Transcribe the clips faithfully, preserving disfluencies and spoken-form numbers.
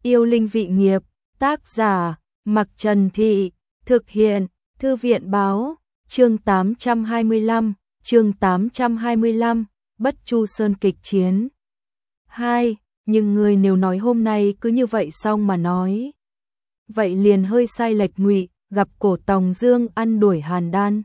Yêu linh vị nghiệp, tác giả, Mặc Trần Thị, thực hiện, Thư viện báo, chương tám trăm hai mươi lăm, chương tám trăm hai mươi lăm, Bất Chu Sơn kịch chiến. hai. Nhưng người nếu nói hôm nay cứ như vậy xong mà nói. Vậy liền hơi sai lệch ngụy, gặp Cổ Tòng Dương ăn đuổi Hàn Đan.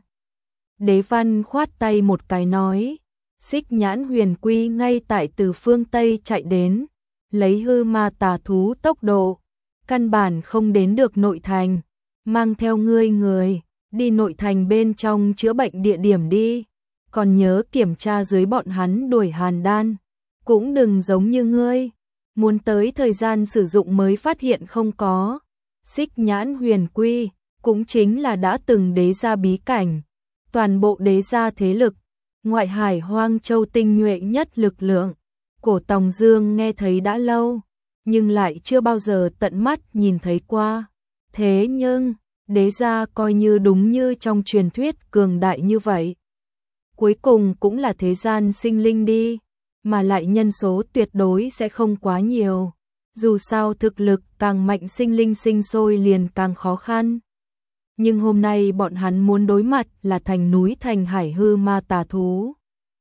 Đế Văn khoát tay một cái nói, Xích Nhãn Huyền Quy ngay tại từ phương Tây chạy đến, lấy hư ma tà thú tốc độ, căn bản không đến được nội thành, mang theo ngươi người, đi nội thành bên trong chữa bệnh địa điểm đi, còn nhớ kiểm tra dưới bọn hắn đuổi Hàn Đan, cũng đừng giống như ngươi, muốn tới thời gian sử dụng mới phát hiện không có. Xích Nhãn Huyền Quy cũng chính là đã từng đế gia bí cảnh, toàn bộ đế gia thế lực, ngoại hải Hoang Châu tinh nhuệ nhất lực lượng. Cổ Tòng Dương nghe thấy đã lâu, nhưng lại chưa bao giờ tận mắt nhìn thấy qua. Thế nhưng, đế gia coi như đúng như trong truyền thuyết cường đại như vậy. Cuối cùng cũng là thế gian sinh linh đi, mà lại nhân số tuyệt đối sẽ không quá nhiều. Dù sao thực lực càng mạnh sinh linh sinh sôi liền càng khó khăn. Nhưng hôm nay bọn hắn muốn đối mặt là thành núi thành hải hư ma tà thú.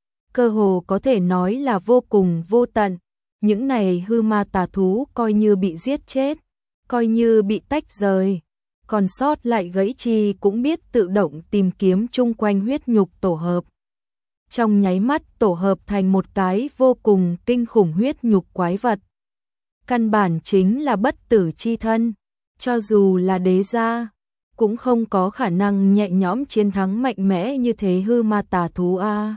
Cơ hồ có thể nói là vô cùng vô tận. Những này hư ma tà thú coi như bị giết chết, coi như bị tách rời, còn sót lại gãy chi cũng biết tự động tìm kiếm chung quanh huyết nhục tổ hợp. Trong nháy mắt tổ hợp thành một cái vô cùng kinh khủng huyết nhục quái vật. Căn bản chính là bất tử chi thân, cho dù là đế gia, cũng không có khả năng nhẹ nhõm chiến thắng mạnh mẽ như thế hư ma tà thú a.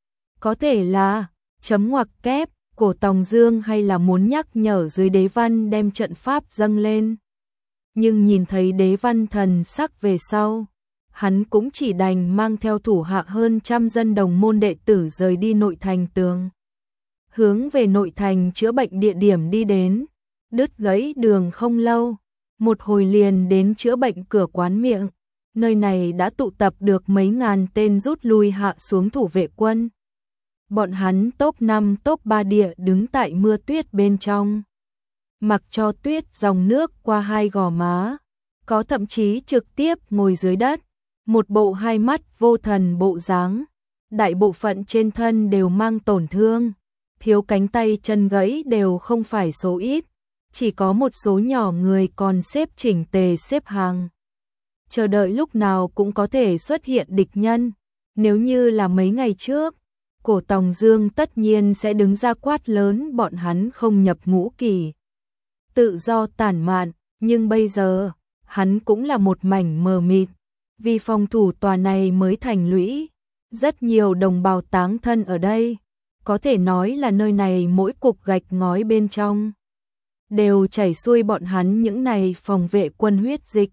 Có thể là, chấm ngoặc kép, Cổ Tòng Dương hay là muốn nhắc nhở dưới đế văn đem trận pháp dâng lên. Nhưng nhìn thấy đế văn thần sắc về sau, hắn cũng chỉ đành mang theo thủ hạ hơn trăm dân đồng môn đệ tử rời đi nội thành tường. Hướng về nội thành chữa bệnh địa điểm đi đến, đứt gãy đường không lâu, một hồi liền đến chữa bệnh cửa quán miệng. Nơi này đã tụ tập được mấy ngàn tên rút lui hạ xuống thủ vệ quân. Bọn hắn top năm top ba địa đứng tại mưa tuyết bên trong. Mặc cho tuyết dòng nước qua hai gò má, có thậm chí trực tiếp ngồi dưới đất, một bộ hai mắt vô thần bộ dáng, đại bộ phận trên thân đều mang tổn thương, thiếu cánh tay chân gãy đều không phải số ít, chỉ có một số nhỏ người còn xếp chỉnh tề xếp hàng. Chờ đợi lúc nào cũng có thể xuất hiện địch nhân, nếu như là mấy ngày trước, Cổ Tòng Dương tất nhiên sẽ đứng ra quát lớn bọn hắn không nhập ngũ kỳ. Tự do tản mạn, nhưng bây giờ, hắn cũng là một mảnh mờ mịt, vì phòng thủ tòa này mới thành lũy, rất nhiều đồng bào táng thân ở đây, có thể nói là nơi này mỗi cục gạch ngói bên trong, đều chảy xuôi bọn hắn những này phòng vệ quân huyết dịch.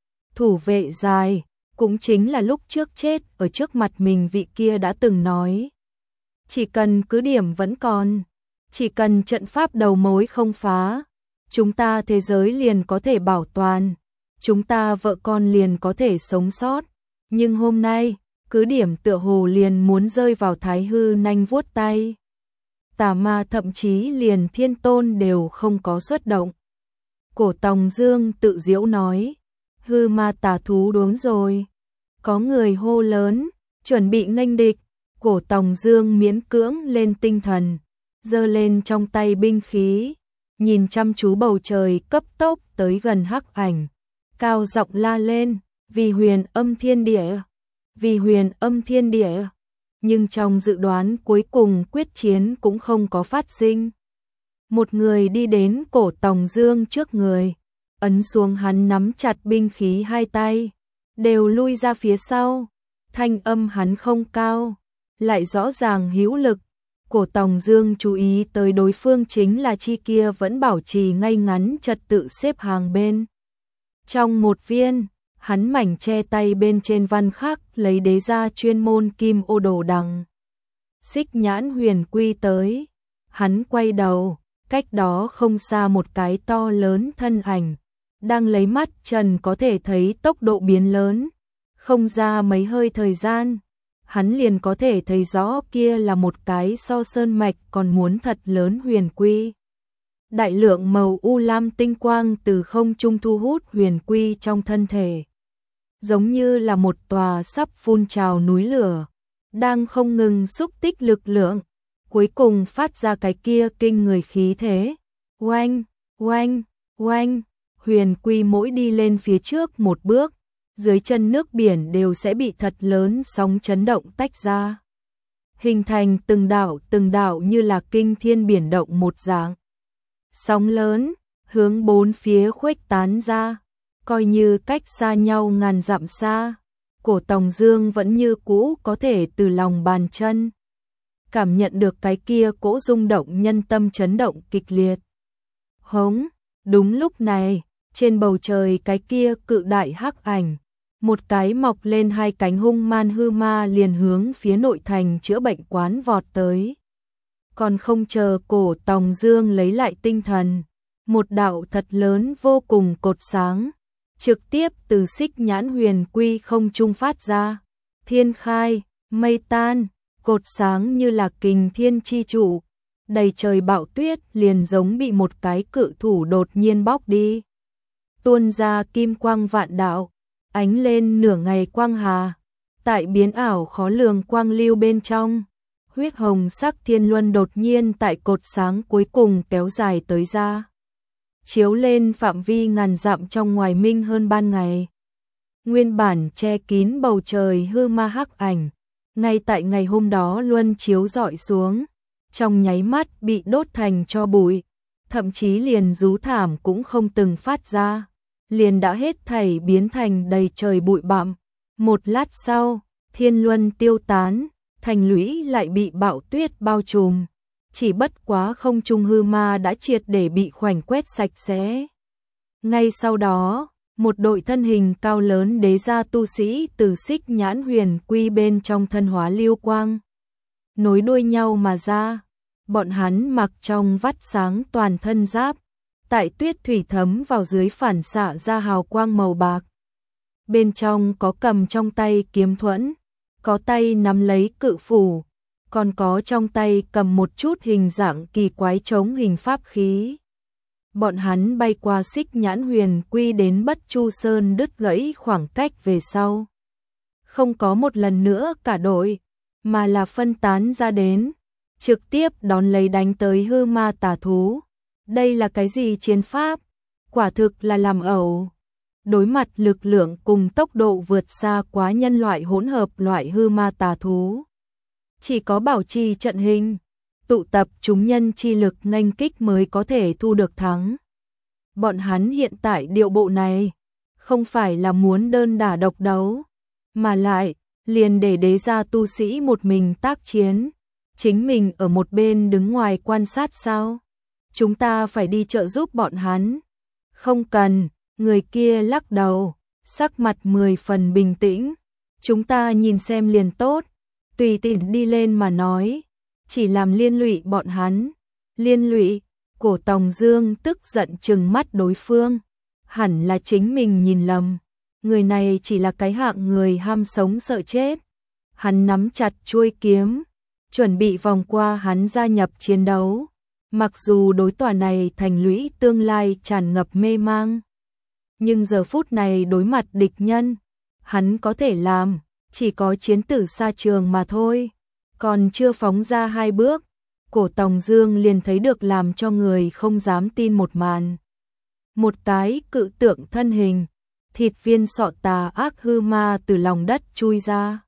Thủ vệ dài, cũng chính là lúc trước chết ở trước mặt mình vị kia đã từng nói. Chỉ cần cứ điểm vẫn còn, chỉ cần trận pháp đầu mối không phá, chúng ta thế giới liền có thể bảo toàn, chúng ta vợ con liền có thể sống sót. Nhưng hôm nay, cứ điểm tựa hồ liền muốn rơi vào thái hư nanh vuốt tay. Tà ma thậm chí liền thiên tôn đều không có xuất động. Cổ Tòng Dương tự giễu nói, hư ma tà thú đúng rồi. Có người hô lớn, chuẩn bị nghênh địch. Cổ Tòng Dương miễn cưỡng lên tinh thần, giơ lên trong tay binh khí, nhìn chăm chú bầu trời cấp tốc tới gần hắc ảnh, cao giọng la lên, vì huyền âm thiên địa, vì huyền âm thiên địa. Nhưng trong dự đoán cuối cùng quyết chiến cũng không có phát sinh. Một người đi đến Cổ Tòng Dương trước người, ấn xuống hắn nắm chặt binh khí hai tay, đều lui ra phía sau, thanh âm hắn không cao, lại rõ ràng hữu lực. Cổ Tòng Dương chú ý tới đối phương chính là chi kia vẫn bảo trì ngay ngắn trật tự xếp hàng bên. Trong một viên, hắn mảnh che tay bên trên văn khắc lấy đế gia chuyên môn kim ô đồ đằng. Xích Nhãn Huyền Quy tới, hắn quay đầu, cách đó không xa một cái to lớn thân ảnh, đang lấy mắt trần có thể thấy tốc độ biến lớn, không ra mấy hơi thời gian. Hắn liền có thể thấy rõ kia là một cái so sơn mạch còn muốn thật lớn huyền quy. Đại lượng màu u lam tinh quang từ không trung thu hút Huyền Quy trong thân thể. Giống như là một tòa sắp phun trào núi lửa, đang không ngừng xúc tích lực lượng, cuối cùng phát ra cái kia kinh người khí thế. Oanh, oanh, oanh, Huyền Quy mỗi đi lên phía trước một bước, dưới chân nước biển đều sẽ bị thật lớn sóng chấn động tách ra, hình thành từng đảo từng đảo như là kinh thiên biển động một dạng. Sóng lớn, hướng bốn phía khuếch tán ra, coi như cách xa nhau ngàn dặm xa, Cổ Tòng Dương vẫn như cũ có thể từ lòng bàn chân cảm nhận được cái kia cỗ rung động nhân tâm chấn động kịch liệt. Hống, đúng lúc này, trên bầu trời cái kia cự đại hắc ảnh, một cái mọc lên hai cánh hung man hư ma liền hướng phía nội thành chữa bệnh quán vọt tới. Còn không chờ Cổ Tòng Dương lấy lại tinh thần, một đạo thật lớn vô cùng cột sáng, trực tiếp từ Xích Nhãn Huyền Quy không trung phát ra. Thiên khai, mây tan, cột sáng như là kình thiên chi trụ, đầy trời bão tuyết liền giống bị một cái cự thủ đột nhiên bóc đi. Tuôn ra kim quang vạn đạo, ánh lên nửa ngày quang hà, tại biến ảo khó lường quang lưu bên trong. Huyết hồng sắc thiên luân đột nhiên tại cột sáng cuối cùng kéo dài tới ra, chiếu lên phạm vi ngàn dặm trong ngoài minh hơn ban ngày. Nguyên bản che kín bầu trời hư ma hắc ảnh, ngay tại ngày hôm đó luân chiếu rọi xuống, trong nháy mắt bị đốt thành tro bụi, thậm chí liền rú thảm cũng không từng phát ra, liền đã hết thảy biến thành đầy trời bụi bặm. Một lát sau, thiên luân tiêu tán, thành lũy lại bị bão tuyết bao trùm, chỉ bất quá không trung hư ma đã triệt để bị khoảnh quét sạch sẽ. Ngay sau đó, một đội thân hình cao lớn đế gia tu sĩ từ Xích Nhãn Huyền Quy bên trong thân hóa lưu quang, nối đuôi nhau mà ra. Bọn hắn mặc trong vắt sáng toàn thân giáp, tại tuyết thủy thấm vào dưới phản xạ ra hào quang màu bạc. Bên trong có cầm trong tay kiếm thuẫn, có tay nắm lấy cự phủ, còn có trong tay cầm một chút hình dạng kỳ quái chống hình pháp khí. Bọn hắn bay qua Xích Nhãn Huyền Quy đến Bất Chu Sơn đứt gãy khoảng cách về sau. Không có một lần nữa cả đội, mà là phân tán ra đến, trực tiếp đón lấy đánh tới hư ma tà thú. Đây là cái gì chiến pháp? Quả thực là làm ẩu. Đối mặt lực lượng cùng tốc độ vượt xa quá nhân loại hỗn hợp loại hư ma tà thú, chỉ có bảo trì trận hình, tụ tập chúng nhân chi lực nghênh kích mới có thể thu được thắng. Bọn hắn hiện tại điệu bộ này, không phải là muốn đơn đả độc đấu, mà lại liền để đế gia tu sĩ một mình tác chiến, chính mình ở một bên đứng ngoài quan sát sao? Chúng ta phải đi trợ giúp bọn hắn. Không cần, người kia lắc đầu, sắc mặt mười phần bình tĩnh. Chúng ta nhìn xem liền tốt, tùy tiện đi lên mà nói, chỉ làm liên lụy bọn hắn. Liên lụy? Cổ Tòng Dương tức giận trừng mắt đối phương, hẳn là chính mình nhìn lầm. Người này chỉ là cái hạng người ham sống sợ chết. Hắn nắm chặt chuôi kiếm, chuẩn bị vòng qua hắn gia nhập chiến đấu. Mặc dù đối tòa này thành lũy tương lai tràn ngập mê mang, nhưng giờ phút này đối mặt địch nhân, hắn có thể làm, chỉ có chiến tử xa trường mà thôi. Còn chưa phóng ra hai bước, Cổ Tòng Dương liền thấy được làm cho người không dám tin một màn. Một cái cự tượng thân hình, thịt viên sọ tà ác hư ma từ lòng đất chui ra.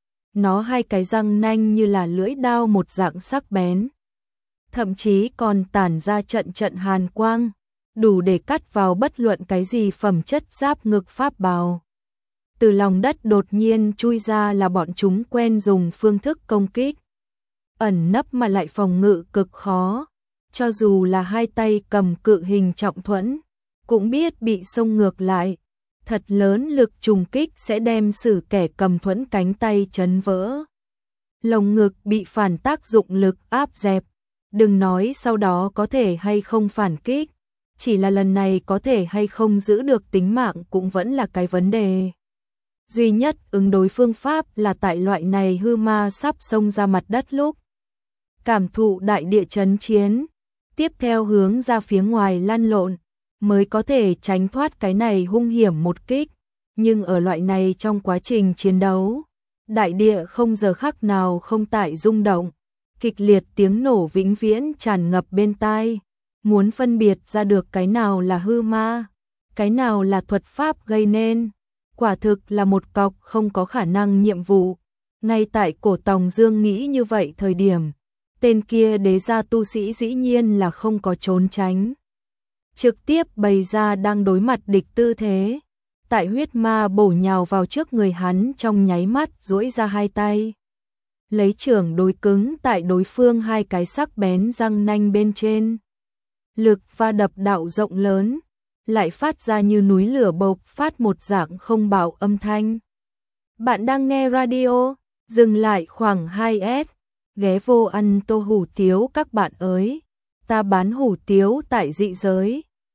Nó hai cái răng nanh như là lưỡi đao một dạng sắc bén, thậm chí còn tản ra trận trận hàn quang, đủ để cắt vào bất luận cái gì phẩm chất giáp ngực pháp bào. Từ lòng đất đột nhiên chui ra là bọn chúng quen dùng phương thức công kích, ẩn nấp mà lại phòng ngự cực khó, cho dù là hai tay cầm cự hình trọng thuẫn, cũng biết bị xông ngược lại. Thật lớn lực trùng kích sẽ đem xử kẻ cầm thuẫn cánh tay chấn vỡ. Lồng ngực bị phản tác dụng lực áp dẹp. Đừng nói sau đó có thể hay không phản kích, chỉ là lần này có thể hay không giữ được tính mạng cũng vẫn là cái vấn đề. Duy nhất ứng đối phương pháp là tại loại này hư ma sắp xông ra mặt đất lúc cảm thụ đại địa chấn chiến, tiếp theo hướng ra phía ngoài lăn lộn, mới có thể tránh thoát cái này hung hiểm một kích. Nhưng ở loại này trong quá trình chiến đấu, đại địa không giờ khắc nào không tại rung động, kịch liệt tiếng nổ vĩnh viễn tràn ngập bên tai, muốn phân biệt ra được cái nào là hư ma, cái nào là thuật pháp gây nên, quả thực là một cọc không có khả năng nhiệm vụ. Ngay tại cổ Tòng Dương nghĩ như vậy thời điểm, tên kia đế gia tu sĩ dĩ nhiên là không có trốn tránh, trực tiếp bày ra đang đối mặt địch tư thế. Tại huyết ma bổ nhào vào trước người hắn trong nháy mắt duỗi ra hai tay, lấy trưởng đối cứng tại đối phương hai cái sắc bén răng nanh bên trên. Lực va đập đạo rộng lớn, lại phát ra như núi lửa bộc phát một dạng không bạo âm thanh. Bạn đang nghe radio, dừng lại khoảng hai S, ghé vô ăn tô hủ tiếu các bạn ơi. Ta bán hủ tiếu tại dị giới,